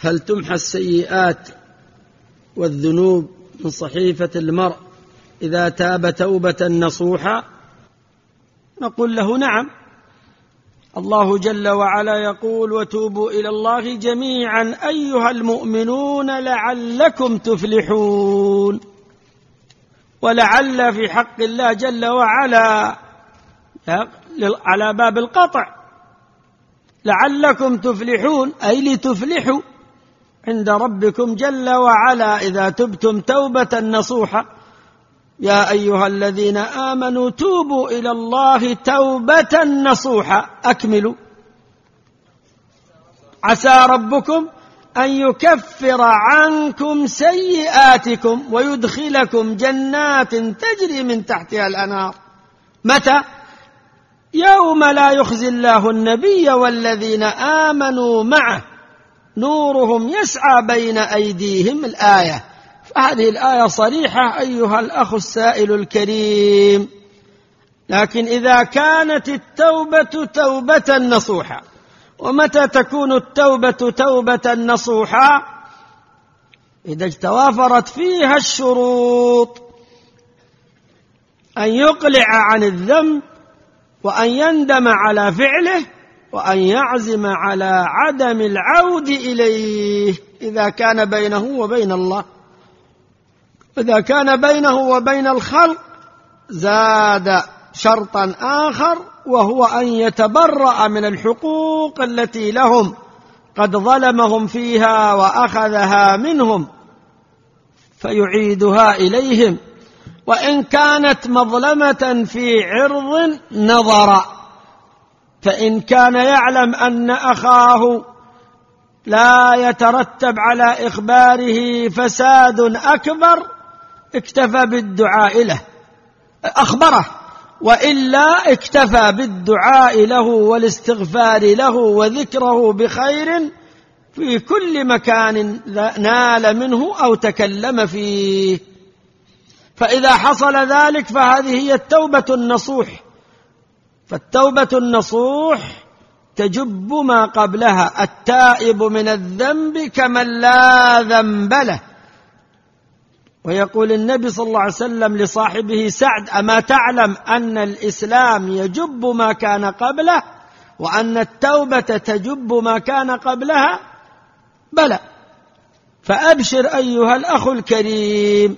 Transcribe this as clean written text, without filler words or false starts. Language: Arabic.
هل تمحى السيئات والذنوب من صحيفة المرء إذا تاب توبة نصوحا؟ نقول له نعم. الله جل وعلا يقول: وتوبوا إلى الله جميعا أيها المؤمنون لعلكم تفلحون. ولعل في حق الله جل وعلا على باب القطع، لعلكم تفلحون أي لتفلحوا عند ربكم جل وعلا إذا تبتم توبة نصوحا. يا أيها الذين آمنوا توبوا إلى الله توبة نصوحا. أكملوا. عسى ربكم أن يكفر عنكم سيئاتكم ويدخلكم جنات تجري من تحتها الأنهار. متى؟ يوم لا يخزي الله النبي والذين آمنوا معه نورهم يسعى بين أيديهم. الآية. فهذه الآية صريحة أيها الأخ السائل الكريم. لكن إذا كانت التوبة توبة نصوحا، ومتى تكون التوبة توبة نصوحا؟ إذا توافرت فيها الشروط: أن يقلع عن الذنب، وأن يندم على فعله، وأن يعزم على عدم العود إليه إذا كان بينه وبين الله. إذا كان بينه وبين الخلق زاد شرطا آخر، وهو أن يتبرأ من الحقوق التي لهم، قد ظلمهم فيها وأخذها منهم فيعيدها إليهم. وإن كانت مظلمة في عرض نظر، فإن كان يعلم أن أخاه لا يترتب على إخباره فساد أكبر اكتفى بالدعاء له، أخبره، وإلا اكتفى بالدعاء له والاستغفار له وذكره بخير في كل مكان نال منه أو تكلم فيه. فإذا حصل ذلك فهذه هي التوبة النصوح. فالتوبة النصوح تجب ما قبلها. التائب من الذنب كمن لا ذنب له. ويقول النبي صلى الله عليه وسلم لصاحبه سعد: أما تعلم أن الإسلام يجب ما كان قبله، وأن التوبة تجب ما كان قبلها؟ بلى. فأبشر أيها الأخ الكريم.